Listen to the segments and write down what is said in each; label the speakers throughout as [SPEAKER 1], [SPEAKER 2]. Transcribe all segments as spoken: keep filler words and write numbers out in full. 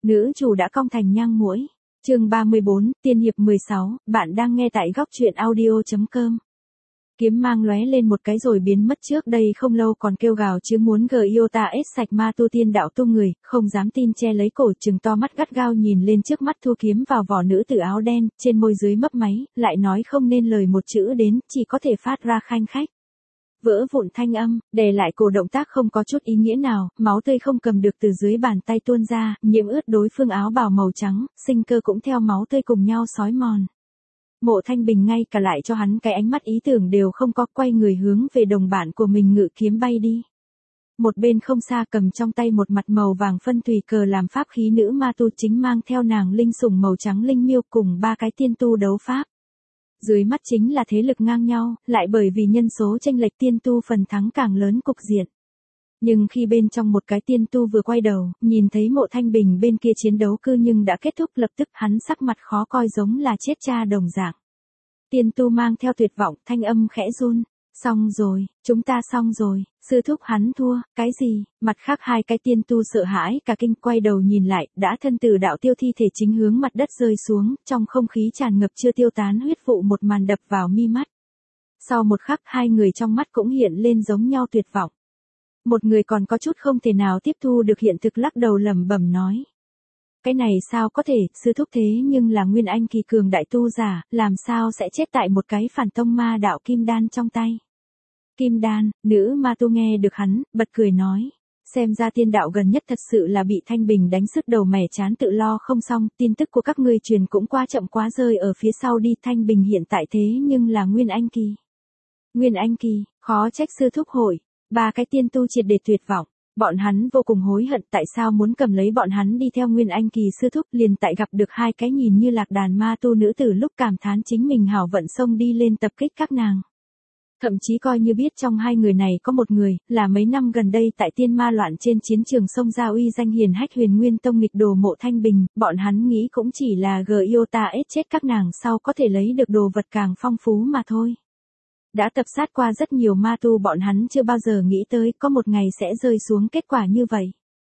[SPEAKER 1] Nữ chủ đã cong thành nhang muỗi. Chương ba mươi bốn, tiên hiệp mười sáu, bạn đang nghe tại góc truyện audio chấm com. Kiếm mang lóe lên một cái rồi biến mất, trước đây không lâu còn kêu gào chứ muốn gờ Iota S sạch ma tu tiên đạo tu người, không dám tin che lấy cổ trừng to mắt gắt gao nhìn lên trước mắt thu kiếm vào vỏ nữ tử áo đen, trên môi dưới mấp máy, lại nói không nên lời một chữ đến, chỉ có thể phát ra khanh khách. Vỡ vụn thanh âm, đè lại cổ động tác không có chút ý nghĩa nào, máu tươi không cầm được từ dưới bàn tay tuôn ra, nhiễm ướt đối phương áo bào màu trắng, sinh cơ cũng theo máu tươi cùng nhau xói mòn. Mộ Thanh Bình ngay cả lại cho hắn cái ánh mắt ý tưởng đều không có, quay người hướng về đồng bạn của mình ngự kiếm bay đi. Một bên không xa cầm trong tay một mặt màu vàng phân tùy cờ làm pháp khí nữ ma tu chính mang theo nàng linh sủng màu trắng linh miêu cùng ba cái tiên tu đấu pháp. Dưới mắt chính là thế lực ngang nhau, lại bởi vì nhân số chênh lệch tiên tu phần thắng càng lớn cục diện. Nhưng khi bên trong một cái tiên tu vừa quay đầu, nhìn thấy Mộ Thanh Bình bên kia chiến đấu cư nhưng đã kết thúc, lập tức hắn sắc mặt khó coi giống là chết cha đồng dạng. Tiên tu mang theo tuyệt vọng, thanh âm khẽ run. Xong rồi, chúng ta xong rồi, sư thúc hắn thua, cái gì? Mặt khác hai cái tiên tu sợ hãi cả kinh quay đầu nhìn lại, đã thân tử đạo tiêu thi thể chính hướng mặt đất rơi xuống, trong không khí tràn ngập chưa tiêu tán huyết vụ một màn đập vào mi mắt. Sau một khắc hai người trong mắt cũng hiện lên giống nhau tuyệt vọng. Một người còn có chút không thể nào tiếp thu được hiện thực lắc đầu lẩm bẩm nói. Cái này sao có thể, sư thúc thế nhưng là nguyên anh kỳ cường đại tu giả, làm sao sẽ chết tại một cái phản tông ma đạo kim đan trong tay. Kim đan, nữ ma tu nghe được hắn, bật cười nói. Xem ra tiên đạo gần nhất thật sự là bị Thanh Bình đánh sứt đầu mẻ chán tự lo không xong, tin tức của các ngươi truyền cũng quá chậm quá rơi ở phía sau đi. Thanh Bình hiện tại thế nhưng là nguyên anh kỳ. Nguyên anh kỳ, khó trách sư thúc hội, ba cái tiên tu triệt để tuyệt vọng. Bọn hắn vô cùng hối hận tại sao muốn cầm lấy bọn hắn đi theo nguyên anh kỳ sư thúc, liền tại gặp được hai cái nhìn như lạc đàn ma tu nữ tử lúc cảm thán chính mình hảo vận xông đi lên tập kích các nàng. Thậm chí coi như biết trong hai người này có một người, là mấy năm gần đây tại tiên ma loạn trên chiến trường sông Gia uy danh hiền hách Huyền Nguyên Tông nghịch đồ Mộ Thanh Bình, bọn hắn nghĩ cũng chỉ là gờ Iota S chết các nàng sau có thể lấy được đồ vật càng phong phú mà thôi. Đã tập sát qua rất nhiều ma tu, bọn hắn chưa bao giờ nghĩ tới có một ngày sẽ rơi xuống kết quả như vậy.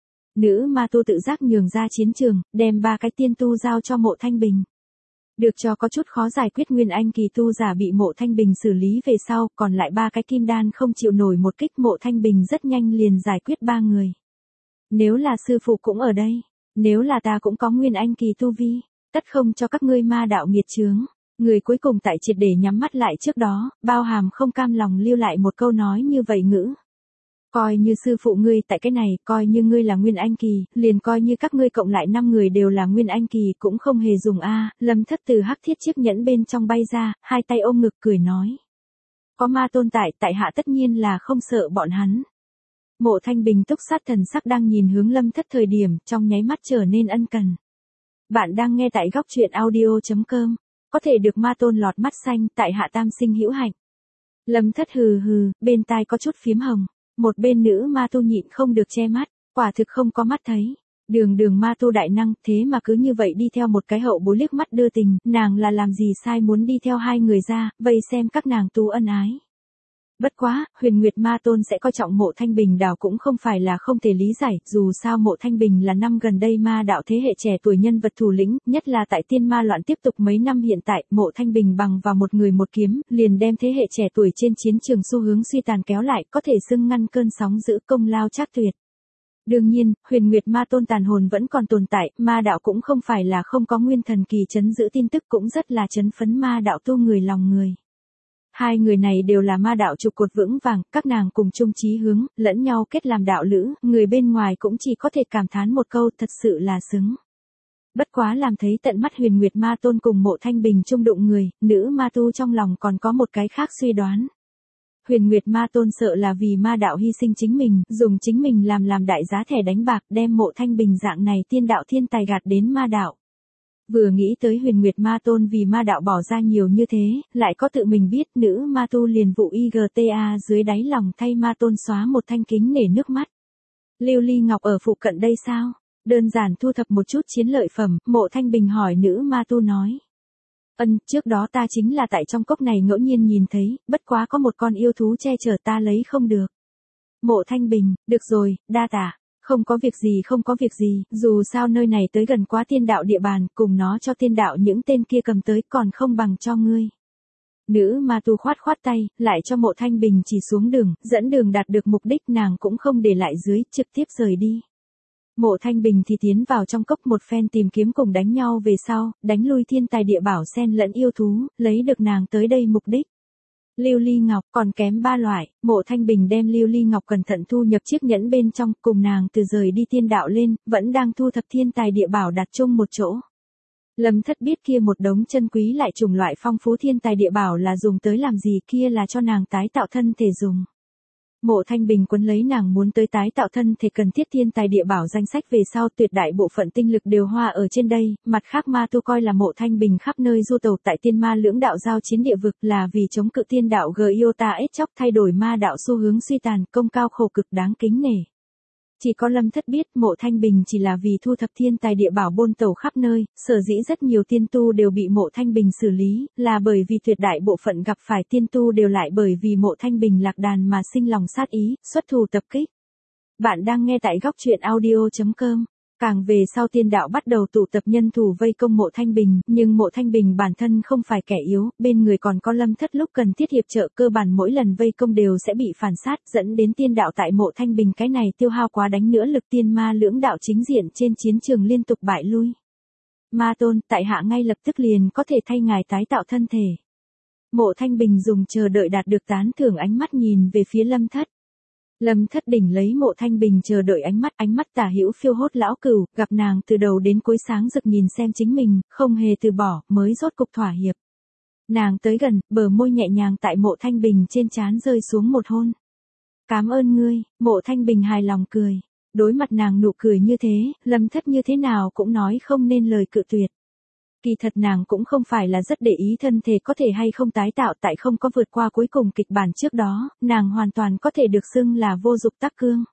[SPEAKER 1] Nữ ma tu tự giác nhường ra chiến trường, đem ba cái tiên tu giao cho Mộ Thanh Bình. Được cho có chút khó giải quyết nguyên anh kỳ tu giả bị Mộ Thanh Bình xử lý về sau, còn lại ba cái kim đan không chịu nổi một kích, Mộ Thanh Bình rất nhanh liền giải quyết ba người. Nếu là sư phụ cũng ở đây, nếu là ta cũng có nguyên anh kỳ tu vi, tất không cho các ngươi ma đạo nghiệt chướng. Người cuối cùng tại triệt để nhắm mắt lại trước đó, bao hàm không cam lòng lưu lại một câu nói như vậy ngữ. Coi như sư phụ ngươi tại cái này, coi như ngươi là nguyên anh kỳ, liền coi như các ngươi cộng lại năm người đều là nguyên anh kỳ cũng không hề dùng a. Lâm Thất từ hắc thiết chiếc nhẫn bên trong bay ra, hai tay ôm ngực cười nói. Có ma tôn tại, tại hạ tất nhiên là không sợ bọn hắn. Mộ Thanh Bình túc sát thần sắc đang nhìn hướng Lâm Thất thời điểm, trong nháy mắt trở nên ân cần. Bạn đang nghe tại góc truyện audio chấm com. Có thể được ma tôn lọt mắt xanh, tại hạ tam sinh hữu hạnh. Lâm Thất hừ hừ, bên tai có chút phím hồng. Một bên nữ ma tu nhịn không được che mắt, quả thực không có mắt thấy. Đường đường ma tu đại năng, thế mà cứ như vậy đi theo một cái hậu bối liếc mắt đưa tình, nàng là làm gì sai muốn đi theo hai người ra, vây xem các nàng tu ân ái. Bất quá, Huyền Nguyệt Ma Tôn sẽ coi trọng Mộ Thanh Bình đảo cũng không phải là không thể lý giải, dù sao Mộ Thanh Bình là năm gần đây ma đạo thế hệ trẻ tuổi nhân vật thủ lĩnh, nhất là tại tiên ma loạn tiếp tục mấy năm hiện tại, Mộ Thanh Bình bằng vào một người một kiếm, liền đem thế hệ trẻ tuổi trên chiến trường xu hướng suy tàn kéo lại, có thể xưng ngăn cơn sóng dữ, công lao trác tuyệt. Đương nhiên, Huyền Nguyệt Ma Tôn tàn hồn vẫn còn tồn tại, ma đạo cũng không phải là không có nguyên thần kỳ trấn giữ, tin tức cũng rất là trấn phấn ma đạo tu người lòng người. Hai người này đều là ma đạo trụ cột vững vàng, các nàng cùng chung chí hướng, lẫn nhau kết làm đạo lữ, người bên ngoài cũng chỉ có thể cảm thán một câu thật sự là xứng. Bất quá làm thấy tận mắt Huyền Nguyệt Ma Tôn cùng Mộ Thanh Bình chung đụng người, nữ ma tu trong lòng còn có một cái khác suy đoán. Huyền Nguyệt Ma Tôn sợ là vì ma đạo hy sinh chính mình, dùng chính mình làm làm đại giá thẻ đánh bạc, đem Mộ Thanh Bình dạng này tiên đạo thiên tài gạt đến ma đạo. Vừa nghĩ tới Huyền Nguyệt Ma Tôn vì ma đạo bỏ ra nhiều như thế, lại có tự mình biết, nữ ma tu liền vụ i giê tê a dưới đáy lòng thay ma tôn xóa một thanh kính nể nước mắt. Lưu Ly Ngọc ở phụ cận đây sao? Đơn giản thu thập một chút chiến lợi phẩm, Mộ Thanh Bình hỏi nữ ma tu nói. Ân, trước đó ta chính là tại trong cốc này ngẫu nhiên nhìn thấy, bất quá có một con yêu thú che chở ta lấy không được. Mộ Thanh Bình, được rồi, đa tạ. Không có việc gì không có việc gì, dù sao nơi này tới gần quá tiên đạo địa bàn, cùng nó cho tiên đạo những tên kia cầm tới còn không bằng cho ngươi. Nữ ma tu khoát khoát tay, lại cho Mộ Thanh Bình chỉ xuống đường, dẫn đường đạt được mục đích nàng cũng không để lại dưới, trực tiếp rời đi. Mộ Thanh Bình thì tiến vào trong cốc một phen tìm kiếm cùng đánh nhau về sau, đánh lui thiên tài địa bảo xen lẫn yêu thú, lấy được nàng tới đây mục đích. Lưu ly ngọc còn kém ba loại, Mộ Thanh Bình đem lưu ly ngọc cẩn thận thu nhập chiếc nhẫn bên trong, cùng nàng từ rời đi tiên đạo lên, vẫn đang thu thập thiên tài địa bảo đặt chung một chỗ. Lâm Thất biết kia một đống chân quý lại chủng loại phong phú thiên tài địa bảo là dùng tới làm gì, kia là cho nàng tái tạo thân thể dùng. Mộ Thanh Bình quấn lấy nàng muốn tới tái tạo thân thể cần thiết thiên tài địa bảo danh sách về sau, tuyệt đại bộ phận tinh lực đều hoa ở trên đây, mặt khác ma tu coi là Mộ Thanh Bình khắp nơi du tẩu tại tiên ma lưỡng đạo giao chiến địa vực là vì chống cự tiên đạo Giota ết chóc thay đổi ma đạo xu hướng suy tàn, công cao khổ cực đáng kính nể. Chỉ có Lâm Thất biết Mộ Thanh Bình chỉ là vì thu thập thiên tài địa bảo bôn tẩu khắp nơi, sở dĩ rất nhiều tiên tu đều bị Mộ Thanh Bình xử lý, là bởi vì tuyệt đại bộ phận gặp phải tiên tu đều lại bởi vì Mộ Thanh Bình lạc đàn mà sinh lòng sát ý, xuất thủ tập kích. Bạn đang nghe tại góc truyện audio chấm com. Càng về sau tiên đạo bắt đầu tụ tập nhân thủ vây công Mộ Thanh Bình, nhưng Mộ Thanh Bình bản thân không phải kẻ yếu, bên người còn có Lâm Thất lúc cần thiết hiệp trợ, cơ bản mỗi lần vây công đều sẽ bị phản sát, dẫn đến tiên đạo tại Mộ Thanh Bình cái này tiêu hao quá đánh nữa lực, tiên ma lưỡng đạo chính diện trên chiến trường liên tục bại lui. Ma tôn, tại hạ ngay lập tức liền có thể thay ngài tái tạo thân thể. Mộ Thanh Bình dùng chờ đợi đạt được tán thưởng ánh mắt nhìn về phía Lâm Thất. Lâm Thất đỉnh lấy Mộ Thanh Bình chờ đợi ánh mắt, ánh mắt tả hữu phiêu hốt lão cửu, gặp nàng từ đầu đến cuối sáng rực nhìn xem chính mình, không hề từ bỏ, mới rốt cục thỏa hiệp. Nàng tới gần, bờ môi nhẹ nhàng tại Mộ Thanh Bình trên trán rơi xuống một hôn. Cảm ơn ngươi, Mộ Thanh Bình hài lòng cười. Đối mặt nàng nụ cười như thế, Lâm Thất như thế nào cũng nói không nên lời cự tuyệt. Kỳ thật nàng cũng không phải là rất để ý thân thể có thể hay không tái tạo, tại không có vượt qua cuối cùng kịch bản trước đó, nàng hoàn toàn có thể được xưng là vô dụng tắc cương.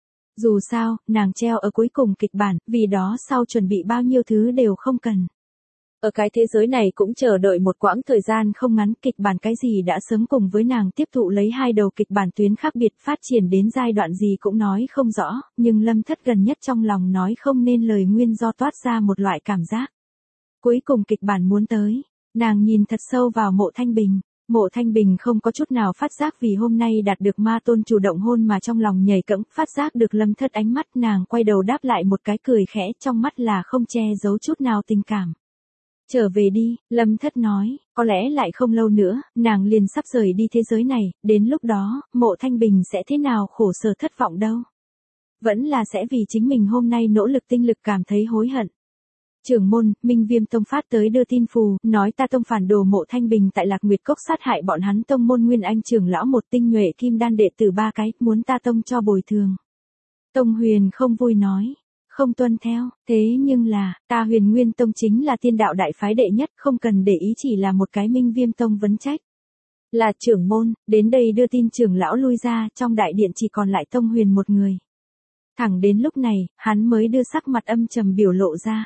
[SPEAKER 1] Dù sao, nàng treo ở cuối cùng kịch bản, vì đó sau chuẩn bị bao nhiêu thứ đều không cần. Ở cái thế giới này cũng chờ đợi một quãng thời gian không ngắn, kịch bản cái gì đã sớm cùng với nàng tiếp thụ lấy hai đầu kịch bản tuyến khác biệt phát triển đến giai đoạn gì cũng nói không rõ, nhưng Lâm Thất gần nhất trong lòng nói không nên lời nguyên do toát ra một loại cảm giác. Cuối cùng kịch bản muốn tới, nàng nhìn thật sâu vào Mộ Thanh Bình. Mộ Thanh Bình không có chút nào phát giác vì hôm nay đạt được ma tôn chủ động hôn mà trong lòng nhảy cẫng, phát giác được Lâm Thất ánh mắt, nàng quay đầu đáp lại một cái cười khẽ, trong mắt là không che giấu chút nào tình cảm. Trở về đi, Lâm Thất nói, có lẽ lại không lâu nữa, nàng liền sắp rời đi thế giới này, đến lúc đó, Mộ Thanh Bình sẽ thế nào khổ sở thất vọng đâu. Vẫn là sẽ vì chính mình hôm nay nỗ lực tinh lực cảm thấy hối hận. Trưởng môn, Minh Viêm Tông phát tới đưa tin phù, nói ta tông phản đồ Mộ Thanh Bình tại Lạc Nguyệt Cốc sát hại bọn hắn tông môn Nguyên Anh trưởng lão một tinh nhuệ kim đan đệ tử ba cái, muốn ta tông cho bồi thường. Tông Huyền không vui nói, không tuân theo, thế nhưng là, ta Huyền Nguyên Tông chính là tiên đạo đại phái đệ nhất, không cần để ý chỉ là một cái Minh Viêm Tông vấn trách. Là trưởng môn, đến đây đưa tin trưởng lão lui ra, trong đại điện chỉ còn lại Tông Huyền một người. Thẳng đến lúc này, hắn mới đưa sắc mặt âm trầm biểu lộ ra.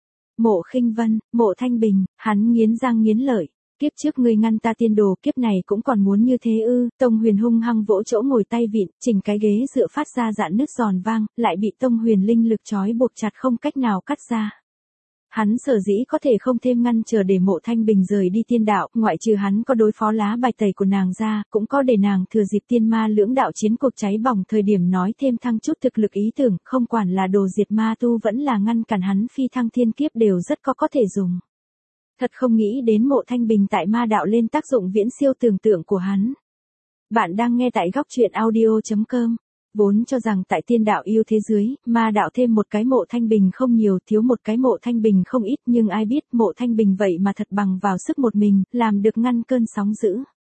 [SPEAKER 1] Mộ Khinh Vân, Mộ Thanh Bình, hắn nghiến răng nghiến lợi, kiếp trước ngươi ngăn ta tiên đồ, kiếp này cũng còn muốn như thế ư? Tông Huyền hung hăng vỗ chỗ ngồi tay vịn, chỉnh cái ghế dựa phát ra dạn nứt giòn vang, lại bị Tông Huyền linh lực trói buộc chặt không cách nào cắt ra. Hắn sở dĩ có thể không thêm ngăn chờ để Mộ Thanh Bình rời đi tiên đạo, ngoại trừ hắn có đối phó lá bài tẩy của nàng ra, cũng có để nàng thừa dịp tiên ma lưỡng đạo chiến cuộc cháy bỏng thời điểm nói thêm thăng chút thực lực ý tưởng, không quản là đồ diệt ma tu vẫn là ngăn cản hắn phi thăng thiên kiếp đều rất có có thể dùng. Thật không nghĩ đến Mộ Thanh Bình tại ma đạo lên tác dụng viễn siêu tưởng tượng của hắn. Bạn đang nghe tại góc truyện audio chấm com. Vốn cho rằng tại tiên đạo yêu thế dưới, ma đạo thêm một cái Mộ Thanh Bình không nhiều, thiếu một cái Mộ Thanh Bình không ít, nhưng ai biết Mộ Thanh Bình vậy mà thật bằng vào sức một mình, làm được ngăn cơn sóng dữ.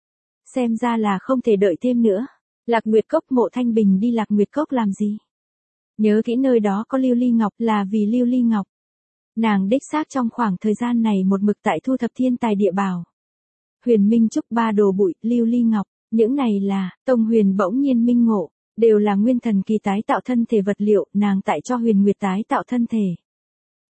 [SPEAKER 1] Xem ra là không thể đợi thêm nữa. Lạc Nguyệt Cốc, Mộ Thanh Bình đi Lạc Nguyệt Cốc làm gì? Nhớ kỹ nơi đó có Lưu Ly Ngọc, là vì Lưu Ly Ngọc. Nàng đích xác trong khoảng thời gian này một mực tại thu thập thiên tài địa bảo. Huyền Minh Trúc ba đồ bụi, Lưu Ly Ngọc, những này là, Tông Huyền bỗng nhiên minh ngộ. Đều là nguyên thần kỳ tái tạo thân thể vật liệu, nàng tại cho Huyền Nguyệt tái tạo thân thể.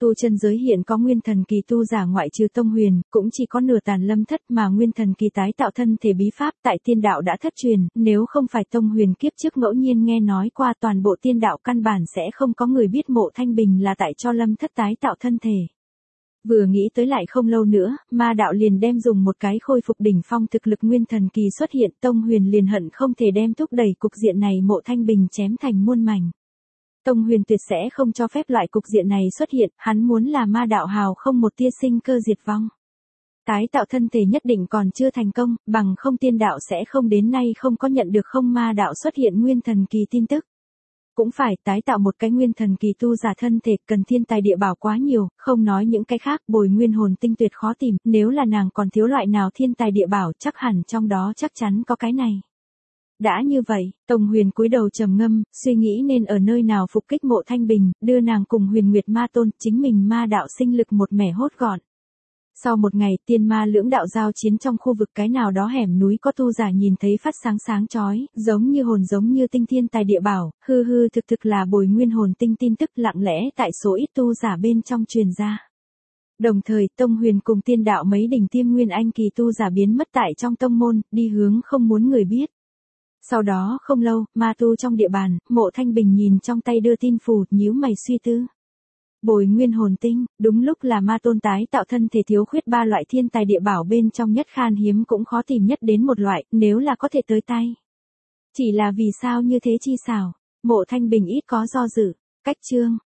[SPEAKER 1] Tu chân giới hiện có nguyên thần kỳ tu giả ngoại trừ Tông Huyền, cũng chỉ có nửa Tàn Lâm Thất mà nguyên thần kỳ tái tạo thân thể bí pháp tại tiên đạo đã thất truyền, nếu không phải Tông Huyền kiếp trước ngẫu nhiên nghe nói qua toàn bộ tiên đạo căn bản sẽ không có người biết Mộ Thanh Bình là tại cho Lâm Thất tái tạo thân thể. Vừa nghĩ tới lại không lâu nữa, ma đạo liền đem dùng một cái khôi phục đỉnh phong thực lực nguyên thần kỳ xuất hiện, Tông Huyền liền hận không thể đem thúc đẩy cục diện này Mộ Thanh Bình chém thành muôn mảnh. Tông Huyền tuyệt sẽ không cho phép loại cục diện này xuất hiện, hắn muốn là ma đạo hào không một tia sinh cơ diệt vong. Tái tạo thân thể nhất định còn chưa thành công, bằng không tiên đạo sẽ không đến nay không có nhận được không ma đạo xuất hiện nguyên thần kỳ tin tức. Cũng phải tái tạo một cái nguyên thần kỳ tu giả thân thể cần thiên tài địa bảo quá nhiều, không nói những cái khác bồi nguyên hồn tinh tuyệt khó tìm, nếu là nàng còn thiếu loại nào thiên tài địa bảo chắc hẳn trong đó chắc chắn có cái này. Đã như vậy, Tông Huyền cúi đầu trầm ngâm, suy nghĩ nên ở nơi nào phục kích Mộ Thanh Bình, đưa nàng cùng Huyền Nguyệt Ma Tôn, chính mình ma đạo sinh lực một mẻ hốt gọn. Sau một ngày tiên ma lưỡng đạo giao chiến trong khu vực cái nào đó hẻm núi có tu giả nhìn thấy phát sáng sáng chói, giống như hồn giống như tinh thiên tài địa bảo, hư hư thực thực là bồi nguyên hồn tinh tin tức lặng lẽ tại số ít tu giả bên trong truyền ra. Đồng thời Tông Huyền cùng tiên đạo mấy đỉnh tiêm nguyên anh kỳ tu giả biến mất tại trong tông môn, đi hướng không muốn người biết. Sau đó không lâu, ma tu trong địa bàn, Mộ Thanh Bình nhìn trong tay đưa tin phù, nhíu mày suy tư. Bồi nguyên hồn tinh, đúng lúc là ma tôn tái tạo thân thể thiếu khuyết ba loại thiên tài địa bảo bên trong nhất khan hiếm cũng khó tìm nhất đến một loại, nếu là có thể tới tay. Chỉ là vì sao như thế chi xảo, Mộ Thanh Bình ít có do dự, cách chương.